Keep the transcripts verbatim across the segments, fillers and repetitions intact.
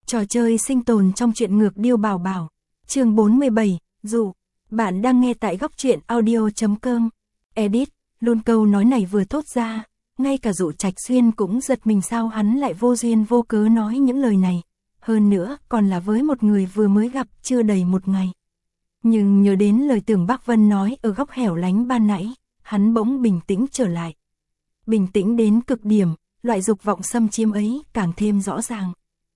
Trò chơi sinh tồn trong truyện ngược Điêu Bảo Bảo. Chương bốn mươi bảy, dụ. Bạn đang nghe tại góc truyện audio chấm com. Edit, luôn câu nói này vừa thốt ra, ngay cả Dụ Trạch Xuyên cũng giật mình, sao hắn lại vô duyên vô cớ nói những lời này. Hơn nữa, còn là với một người vừa mới gặp chưa đầy một ngày. Nhưng nhớ đến lời Tưởng Bác Vân nói ở góc hẻo lánh ban nãy, hắn bỗng bình tĩnh trở lại. Bình tĩnh đến cực điểm, loại dục vọng xâm chiếm ấy càng thêm rõ ràng.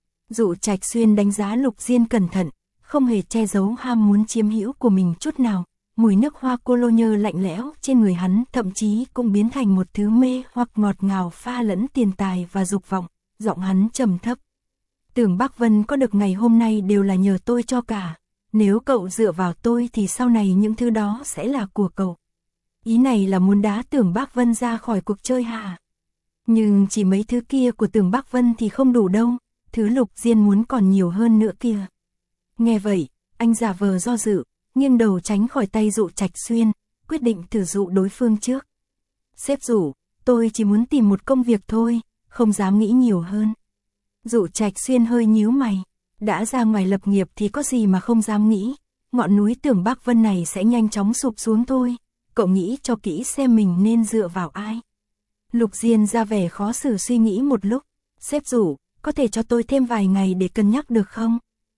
Dụ Trạch Xuyên đánh giá Lục Diên cẩn thận, không hề che giấu ham muốn chiếm hữu của mình chút nào. Mùi nước hoa cologne lạnh lẽo trên người hắn thậm chí cũng biến thành một thứ mê hoặc ngọt ngào pha lẫn tiền tài và dục vọng. Giọng hắn trầm thấp. Tưởng Bác Vân có được ngày hôm nay đều là nhờ tôi cho cả. Nếu cậu dựa vào tôi thì sau này những thứ đó sẽ là của cậu. Ý này là muốn đá Tưởng Bác Vân ra khỏi cuộc chơi hả? Nhưng chỉ mấy thứ kia của Tưởng Bác Vân thì không đủ đâu. Thứ Lục Diên muốn còn nhiều hơn nữa kia. Nghe vậy, anh giả vờ do dự, nghiêng đầu tránh khỏi tay Dụ Trạch Xuyên, quyết định thử dụ đối phương trước. Sếp Dụ, tôi chỉ muốn tìm một công việc thôi, không dám nghĩ nhiều hơn. Dụ Trạch Xuyên hơi nhíu mày, đã ra ngoài lập nghiệp thì có gì mà không dám nghĩ, ngọn núi Tưởng Bác Vân này sẽ nhanh chóng sụp xuống thôi, cậu nghĩ cho kỹ xem mình nên dựa vào ai. Lục Diên ra vẻ khó xử suy nghĩ một lúc, sếp Dụ, có thể cho tôi thêm vài ngày để cân nhắc được không?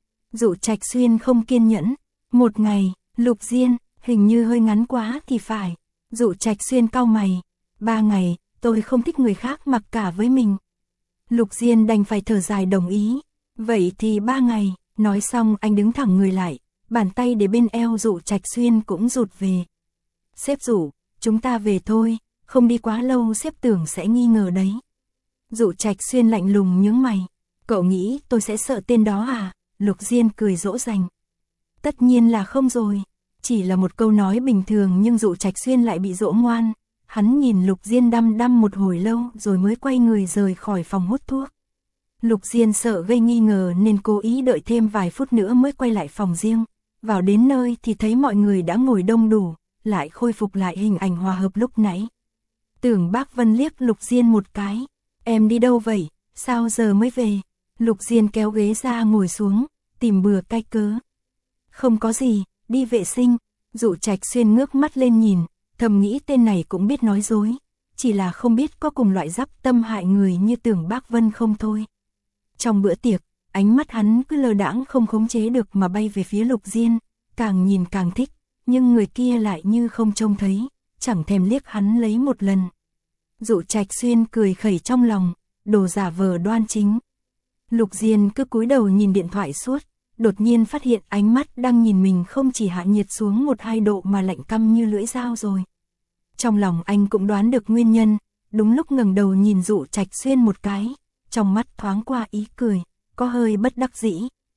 Dụ Trạch Xuyên không kiên nhẫn, một ngày, Lục Diên, hình như hơi ngắn quá thì phải. Dụ Trạch Xuyên cau mày, ba ngày, tôi không thích người khác mặc cả với mình. Lục Diên đành phải thở dài đồng ý, vậy thì ba ngày, nói xong anh đứng thẳng người lại, bàn tay để bên eo Dụ Trạch Xuyên cũng rụt về. Sếp Dụ, chúng ta về thôi, không đi quá lâu sếp Tưởng sẽ nghi ngờ đấy. Dụ Trạch Xuyên lạnh lùng nhướng mày, cậu nghĩ tôi sẽ sợ tên đó à? Lục Diên cười dỗ dành. Tất nhiên là không rồi, chỉ là một câu nói bình thường nhưng Dụ Trạch Xuyên lại bị dỗ ngoan. Hắn nhìn Lục Diên đăm đăm một hồi lâu rồi mới quay người rời khỏi phòng hút thuốc. Lục Diên sợ gây nghi ngờ nên cố ý đợi thêm vài phút nữa mới quay lại phòng riêng. Vào đến nơi thì thấy mọi người đã ngồi đông đủ, lại khôi phục lại hình ảnh hòa hợp lúc nãy. Tưởng Bác Vân liếc Lục Diên một cái. Em đi đâu vậy, sao giờ mới về? Lục Diên kéo ghế ra ngồi xuống, tìm bừa cay cớ. Không có gì, đi vệ sinh. Dụ Trạch Xuyên ngước mắt lên nhìn, thầm nghĩ tên này cũng biết nói dối, chỉ là không biết có cùng loại giáp tâm hại người như Tưởng Bác Vân không thôi. Trong bữa tiệc, ánh mắt hắn cứ lơ đãng không khống chế được mà bay về phía Lục Diên, càng nhìn càng thích, nhưng người kia lại như không trông thấy, chẳng thèm liếc hắn lấy một lần. Dụ Trạch Xuyên cười khẩy trong lòng, đồ giả vờ đoan chính. Lục Diên cứ cúi đầu nhìn điện thoại suốt, đột nhiên phát hiện ánh mắt đang nhìn mình không chỉ hạ nhiệt xuống một hai độ mà lạnh căm như lưỡi dao rồi. Trong lòng anh cũng đoán được nguyên nhân, đúng lúc ngẩng đầu nhìn Dụ Trạch Xuyên một cái, trong mắt thoáng qua ý cười, có hơi bất đắc dĩ.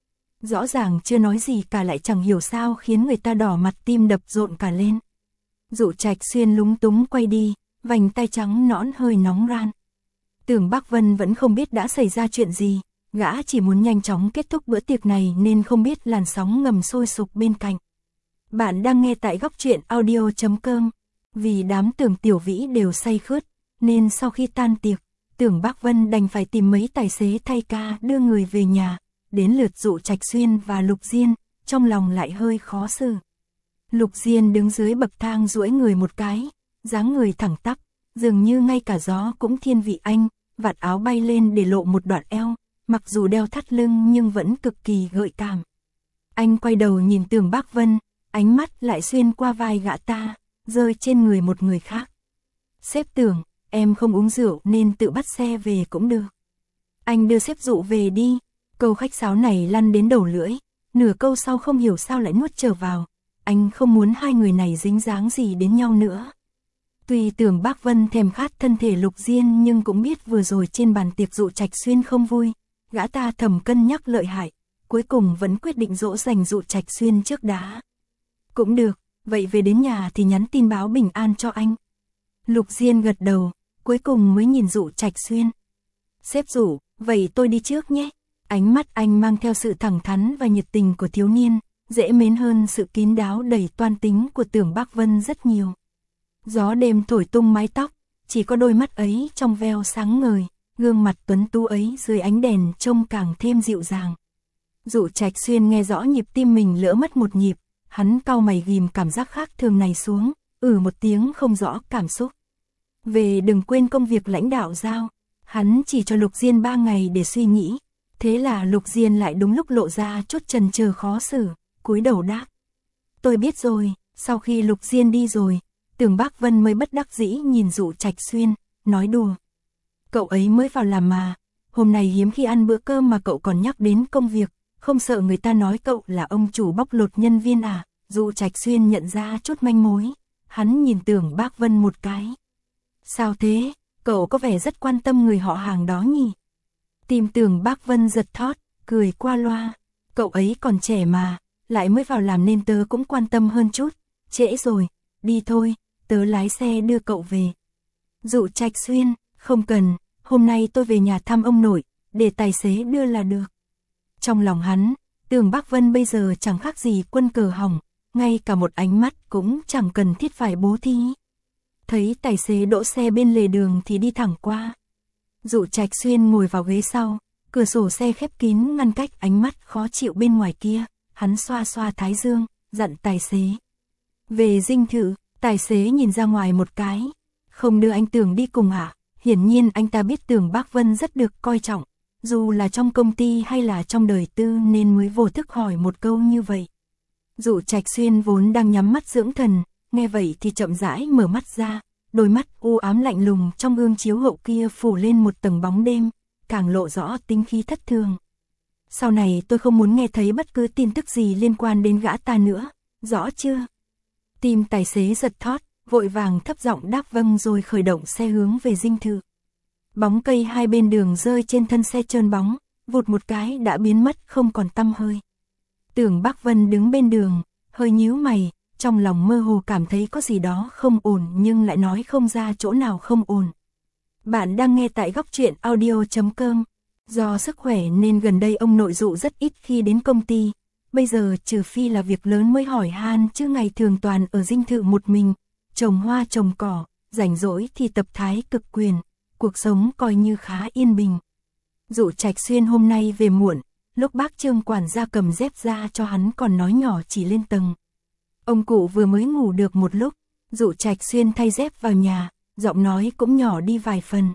Rõ ràng chưa nói gì cả lại chẳng hiểu sao khiến người ta đỏ mặt tim đập rộn cả lên. Dụ Trạch Xuyên lúng túng quay đi, vành tay trắng nõn hơi nóng ran. Tưởng Bác Vân vẫn không biết đã xảy ra chuyện gì, gã chỉ muốn nhanh chóng kết thúc bữa tiệc này nên không biết làn sóng ngầm sôi sục bên cạnh. Bạn đang nghe tại góc truyện audio chấm com. Vì đám Tưởng Tiểu Vĩ đều say khướt, nên sau khi tan tiệc, Tưởng Bác Vân đành phải tìm mấy tài xế thay ca đưa người về nhà. Đến lượt Dụ Trạch Xuyên và Lục Diên, trong lòng lại hơi khó xử. Lục Diên đứng dưới bậc thang duỗi người một cái, dáng người thẳng tắp, dường như ngay cả gió cũng thiên vị anh, vạt áo bay lên để lộ một đoạn eo, mặc dù đeo thắt lưng nhưng vẫn cực kỳ gợi cảm. Anh quay đầu nhìn Tưởng Bác Vân, ánh mắt lại xuyên qua vai gã ta, rơi trên người một người khác. Sếp Tưởng, em không uống rượu nên tự bắt xe về cũng được. Anh đưa sếp Dụ về đi. Câu khách sáo này lăn đến đầu lưỡi, nửa câu sau không hiểu sao lại nuốt trở vào. Anh không muốn hai người này dính dáng gì đến nhau nữa. Tuy Tưởng Bác Vân thèm khát thân thể Lục Diên nhưng cũng biết vừa rồi trên bàn tiệc Dụ Trạch Xuyên không vui. Gã ta thầm cân nhắc lợi hại, cuối cùng vẫn quyết định dỗ dành Dụ Trạch Xuyên trước đã. Cũng được, vậy về đến nhà thì nhắn tin báo bình an cho anh. Lục Diên gật đầu, cuối cùng mới nhìn Dụ Trạch Xuyên. Sếp Dụ, vậy tôi đi trước nhé. Ánh mắt anh mang theo sự thẳng thắn và nhiệt tình của thiếu niên, dễ mến hơn sự kín đáo đầy toan tính của Tưởng Bác Vân rất nhiều. Gió đêm thổi tung mái tóc, chỉ có đôi mắt ấy trong veo sáng ngời, gương mặt tuấn tú ấy dưới ánh đèn trông càng thêm dịu dàng, Dụ Trạch Xuyên nghe rõ nhịp tim mình lỡ mất một nhịp, hắn cau mày ghim cảm giác khác thường này xuống, ừ một tiếng không rõ cảm xúc. Về đừng quên công việc lãnh đạo giao, hắn chỉ cho Lục Diên ba ngày để suy nghĩ, thế là Lục Diên lại đúng lúc lộ ra chút chần chờ khó xử, cúi đầu đáp. Tôi biết rồi. Sau khi Lục Diên đi rồi, Tưởng Bác Vân mới bất đắc dĩ nhìn Dụ Trạch Xuyên, nói đùa. Cậu ấy mới vào làm mà, hôm nay hiếm khi ăn bữa cơm mà cậu còn nhắc đến công việc, không sợ người ta nói cậu là ông chủ bóc lột nhân viên à? Dụ Trạch Xuyên nhận ra chút manh mối, hắn nhìn Tưởng Bác Vân một cái. Sao thế, cậu có vẻ rất quan tâm người họ hàng đó nhỉ? Tim Tưởng Bác Vân giật thót, cười qua loa. Cậu ấy còn trẻ mà, lại mới vào làm nên tớ cũng quan tâm hơn chút. Trễ rồi, đi thôi, tớ lái xe đưa cậu về. Dụ Trạch Xuyên, không cần, hôm nay tôi về nhà thăm ông nội, để tài xế đưa là được. Trong lòng hắn, Tưởng Bác Vân bây giờ chẳng khác gì quân cờ hỏng, ngay cả một ánh mắt cũng chẳng cần thiết phải bố thí. Thấy tài xế đỗ xe bên lề đường thì đi thẳng qua. Dụ Trạch Xuyên ngồi vào ghế sau, cửa sổ xe khép kín ngăn cách ánh mắt khó chịu bên ngoài kia, hắn xoa xoa thái dương, dặn tài xế. Về dinh thự, tài xế nhìn ra ngoài một cái, không đưa anh Tưởng đi cùng à? Hiển nhiên anh ta biết Tưởng Bác Vân rất được coi trọng, dù là trong công ty hay là trong đời tư nên mới vô thức hỏi một câu như vậy. Dụ Trạch Xuyên vốn đang nhắm mắt dưỡng thần, nghe vậy thì chậm rãi mở mắt ra, đôi mắt u ám lạnh lùng trong gương chiếu hậu kia phủ lên một tầng bóng đêm, càng lộ rõ tính khí thất thường. Sau này tôi không muốn nghe thấy bất cứ tin tức gì liên quan đến gã ta nữa, rõ chưa? Tim tài xế giật thót, vội vàng thấp giọng đáp vâng rồi khởi động xe hướng về dinh thự. Bóng cây hai bên đường rơi trên thân xe trơn bóng, vụt một cái đã biến mất không còn tăm hơi. Tưởng Bác Vân đứng bên đường, hơi nhíu mày, trong lòng mơ hồ cảm thấy có gì đó không ổn nhưng lại nói không ra chỗ nào không ổn. Bạn đang nghe tại góc truyện audio chấm com. Do sức khỏe nên gần đây ông nội Dụ rất ít khi đến công ty, bây giờ trừ phi là việc lớn mới hỏi han chứ ngày thường toàn ở dinh thự một mình, trồng hoa trồng cỏ, rảnh rỗi thì tập thái cực quyền, cuộc sống coi như khá yên bình. Dụ Trạch Xuyên hôm nay về muộn, lúc bác Trương quản gia cầm dép ra cho hắn còn nói nhỏ chỉ lên tầng. Ông cụ vừa mới ngủ được một lúc, Dụ Trạch Xuyên thay dép vào nhà, giọng nói cũng nhỏ đi vài phần.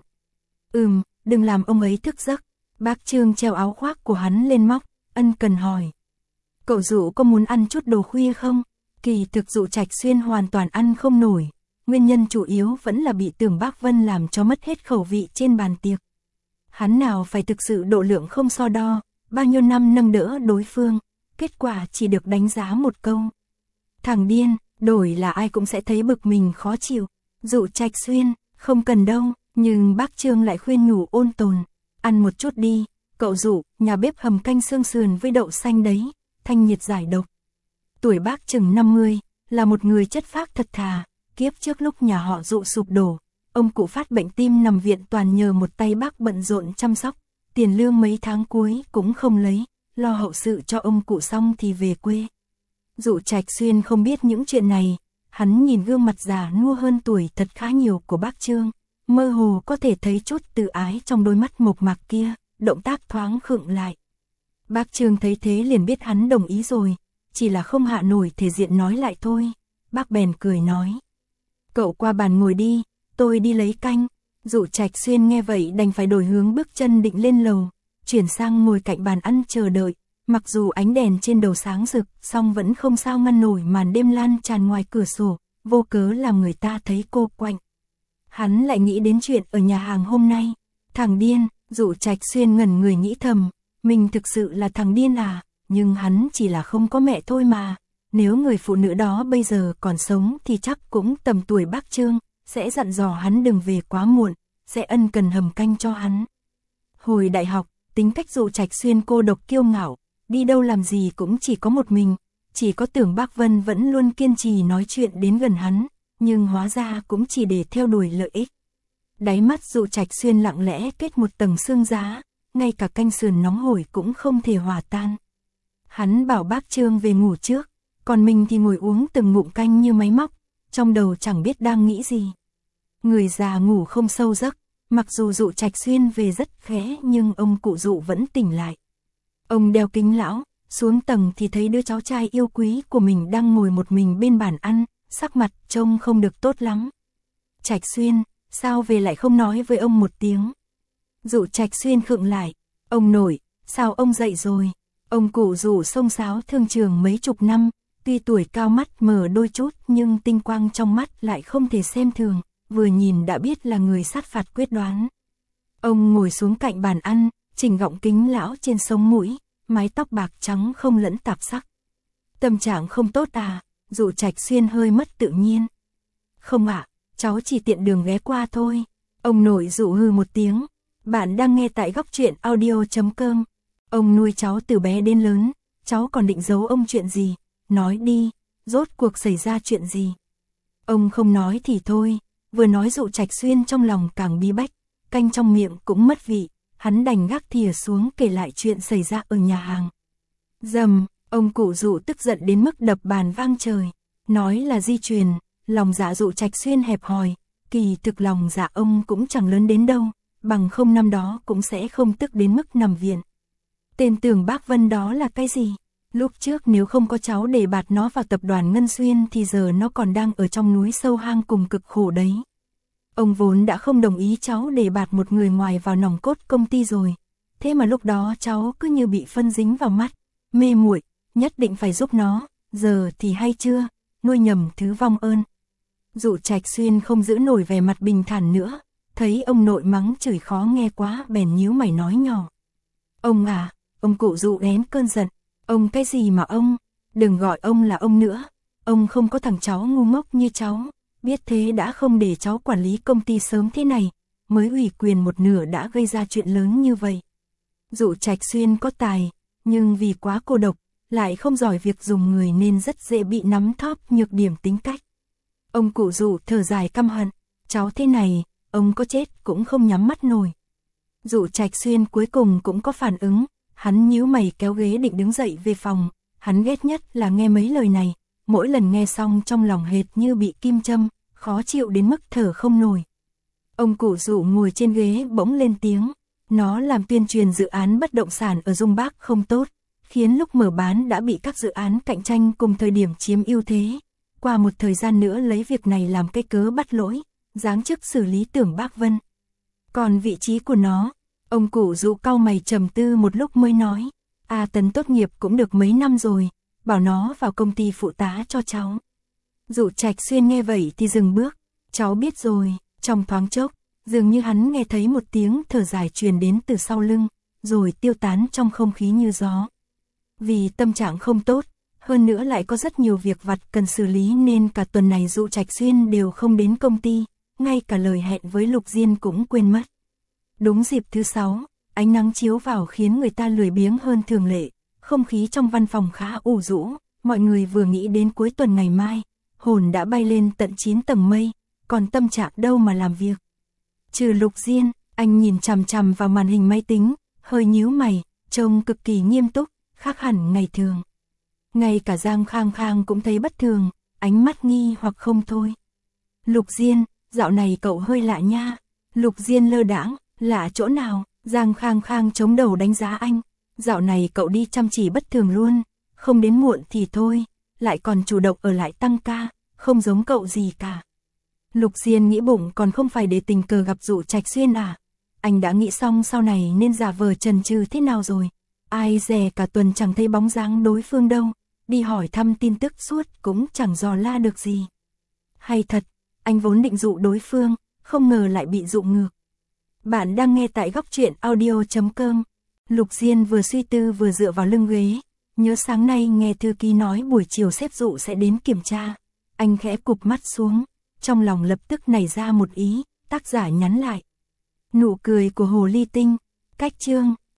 Ừm, đừng làm ông ấy thức giấc. Bác Trương treo áo khoác của hắn lên móc, ân cần hỏi. Cậu Dụ có muốn ăn chút đồ khuya không? Kỳ thực Dụ Trạch Xuyên hoàn toàn ăn không nổi, nguyên nhân chủ yếu vẫn là bị Tưởng Bác Vân làm cho mất hết khẩu vị trên bàn tiệc. Hắn nào phải thực sự độ lượng không so đo, bao nhiêu năm nâng đỡ đối phương, kết quả chỉ được đánh giá một câu. Thằng điên, đổi là ai cũng sẽ thấy bực mình khó chịu. Dụ Trạch Xuyên, không cần đâu, nhưng bác Trương lại khuyên nhủ ôn tồn. Ăn một chút đi, cậu Dụ, nhà bếp hầm canh xương sườn với đậu xanh đấy, thanh nhiệt giải độc. Tuổi bác chừng năm mươi, là một người chất phác thật thà, kiếp trước lúc nhà họ Dụ sụp đổ, ông cụ phát bệnh tim nằm viện toàn nhờ một tay bác bận rộn chăm sóc, tiền lương mấy tháng cuối cũng không lấy, lo hậu sự cho ông cụ xong thì về quê. Dụ Trạch Xuyên không biết những chuyện này, hắn nhìn gương mặt già nua hơn tuổi thật khá nhiều của bác Trương, mơ hồ có thể thấy chút tự ái trong đôi mắt mộc mạc kia, động tác thoáng khựng lại. Bác Trương thấy thế liền biết hắn đồng ý rồi, chỉ là không hạ nổi thể diện nói lại thôi. Bác bèn cười nói. Cậu qua bàn ngồi đi, tôi đi lấy canh. Dụ Trạch Xuyên nghe vậy đành phải đổi hướng bước chân định lên lầu, chuyển sang ngồi cạnh bàn ăn chờ đợi. Mặc dù ánh đèn trên đầu sáng rực, song vẫn không sao ngăn nổi màn đêm lan tràn ngoài cửa sổ, vô cớ làm người ta thấy cô quạnh. Hắn lại nghĩ đến chuyện ở nhà hàng hôm nay. Thằng điên, Dụ Trạch Xuyên ngẩn người nghĩ thầm, mình thực sự là thằng điên à, nhưng hắn chỉ là không có mẹ thôi mà. Nếu người phụ nữ đó bây giờ còn sống thì chắc cũng tầm tuổi bác Trương, sẽ dặn dò hắn đừng về quá muộn, sẽ ân cần hầm canh cho hắn. Hồi đại học, tính cách Dụ Trạch Xuyên cô độc kiêu ngạo, đi đâu làm gì cũng chỉ có một mình, chỉ có Tưởng Bác Vân vẫn luôn kiên trì nói chuyện đến gần hắn, nhưng hóa ra cũng chỉ để theo đuổi lợi ích. Đáy mắt Dụ Trạch Xuyên lặng lẽ kết một tầng sương giá, ngay cả canh sườn nóng hổi cũng không thể hòa tan. Hắn bảo bác Trương về ngủ trước, còn mình thì ngồi uống từng ngụm canh như máy móc, trong đầu chẳng biết đang nghĩ gì. Người già ngủ không sâu giấc, mặc dù Dụ Trạch Xuyên về rất khẽ nhưng ông cụ Dụ vẫn tỉnh lại. Ông đeo kính lão, xuống tầng thì thấy đứa cháu trai yêu quý của mình đang ngồi một mình bên bàn ăn, sắc mặt trông không được tốt lắm. Trạch Xuyên, sao về lại không nói với ông một tiếng? Dụ Trạch Xuyên khựng lại, ông nội, sao ông dậy rồi? Ông cụ Dụ xông xáo thương trường mấy chục năm, tuy tuổi cao mắt mờ đôi chút nhưng tinh quang trong mắt lại không thể xem thường, vừa nhìn đã biết là người sát phạt quyết đoán. Ông ngồi xuống cạnh bàn ăn, chỉnh gọng kính lão trên sống mũi, mái tóc bạc trắng không lẫn tạp sắc. Tâm trạng không tốt à? Dụ Trạch Xuyên hơi mất tự nhiên. Không ạ, cháu chỉ tiện đường ghé qua thôi. Ông nội Dụ hừ một tiếng. Bạn đang nghe tại góc truyện audio chấm com. Ông nuôi cháu từ bé đến lớn, cháu còn định giấu ông chuyện gì? Nói đi, rốt cuộc xảy ra chuyện gì? Ông không nói thì thôi, vừa nói Dụ Trạch Xuyên trong lòng càng bí bách, canh trong miệng cũng mất vị, hắn đành gác thìa xuống kể lại chuyện xảy ra ở nhà hàng. Dầm, ông cụ Dụ tức giận đến mức đập bàn vang trời, nói là di truyền, lòng dạ Dụ Trạch Xuyên hẹp hòi, kỳ thực lòng dạ ông cũng chẳng lớn đến đâu, bằng không năm đó cũng sẽ không tức đến mức nằm viện. Tên Tưởng Bác Vân đó là cái gì? Lúc trước nếu không có cháu để bạt nó vào tập đoàn Ngân Xuyên thì giờ nó còn đang ở trong núi sâu hang cùng cực khổ đấy. Ông vốn đã không đồng ý cháu để bạt một người ngoài vào nòng cốt công ty rồi. Thế mà lúc đó cháu cứ như bị phân dính vào mắt, mê muội, nhất định phải giúp nó, giờ thì hay chưa, nuôi nhầm thứ vong ơn. Dụ Trạch Xuyên không giữ nổi vẻ mặt bình thản nữa, thấy ông nội mắng chửi khó nghe quá bèn nhíu mày nói nhỏ. Ông à, ông cụ Dụ én cơn giận, ông cái gì mà ông, đừng gọi ông là ông nữa, ông không có thằng cháu ngu ngốc như cháu, biết thế đã không để cháu quản lý công ty sớm thế này, mới ủy quyền một nửa đã gây ra chuyện lớn như vậy. Dụ Trạch Xuyên có tài, nhưng vì quá cô độc, lại không giỏi việc dùng người nên rất dễ bị nắm thóp nhược điểm tính cách. Ông cụ Dụ thở dài căm hận, cháu thế này, ông có chết cũng không nhắm mắt nổi. Dụ Trạch Xuyên cuối cùng cũng có phản ứng, hắn nhíu mày kéo ghế định đứng dậy về phòng, hắn ghét nhất là nghe mấy lời này, mỗi lần nghe xong trong lòng hệt như bị kim châm, khó chịu đến mức thở không nổi. Ông cụ Dụ ngồi trên ghế bỗng lên tiếng, nó làm tuyên truyền dự án bất động sản ở Dung Bắc không tốt, khiến lúc mở bán đã bị các dự án cạnh tranh cùng thời điểm chiếm ưu thế. Qua một thời gian nữa lấy việc này làm cái cớ bắt lỗi, giáng chức xử lý Tưởng Bác Vân. Còn vị trí của nó, ông cụ Dụ cau mày trầm tư một lúc mới nói, A Tấn tốt nghiệp cũng được mấy năm rồi, bảo nó vào công ty phụ tá cho cháu. Dụ Trạch Xuyên nghe vậy thì dừng bước, cháu biết rồi. Trong thoáng chốc, dường như hắn nghe thấy một tiếng thở dài truyền đến từ sau lưng, rồi tiêu tán trong không khí như gió. Vì tâm trạng không tốt, hơn nữa lại có rất nhiều việc vặt cần xử lý nên cả tuần này Dụ Trạch Xuyên đều không đến công ty, ngay cả lời hẹn với Lục Diên cũng quên mất. Đúng dịp thứ sáu, ánh nắng chiếu vào khiến người ta lười biếng hơn thường lệ, không khí trong văn phòng khá ủ rũ, mọi người vừa nghĩ đến cuối tuần ngày mai, hồn đã bay lên tận chín tầng mây, còn tâm trạng đâu mà làm việc. Trừ Lục Diên, anh nhìn chằm chằm vào màn hình máy tính, hơi nhíu mày, trông cực kỳ nghiêm túc, khác hẳn ngày thường. Ngay cả Giang Khang Khang cũng thấy bất thường, ánh mắt nghi hoặc không thôi. Lục Diên, dạo này cậu hơi lạ nha. Lục Diên lơ đãng, lạ chỗ nào? Giang Khang Khang chống đầu đánh giá anh. Dạo này cậu đi chăm chỉ bất thường luôn, không đến muộn thì thôi, lại còn chủ động ở lại tăng ca, không giống cậu gì cả. Lục Diên nghĩ bụng còn không phải để tình cờ gặp Dụ Trạch Xuyên à? Anh đã nghĩ xong sau này nên giả vờ chần chừ thế nào rồi? Ai dè cả tuần chẳng thấy bóng dáng đối phương đâu, đi hỏi thăm tin tức suốt cũng chẳng dò la được gì. Hay thật, anh vốn định dụ đối phương, không ngờ lại bị dụ ngược. Bạn đang nghe tại góc truyện audio chấm com. Lục Diên vừa suy tư vừa dựa vào lưng ghế, nhớ sáng nay nghe thư ký nói buổi chiều sếp Dụ sẽ đến kiểm tra. Anh khẽ cụp mắt xuống, trong lòng lập tức nảy ra một ý, tác giả nhắn lại. Nụ cười của Hồ Ly Tinh, cách chương.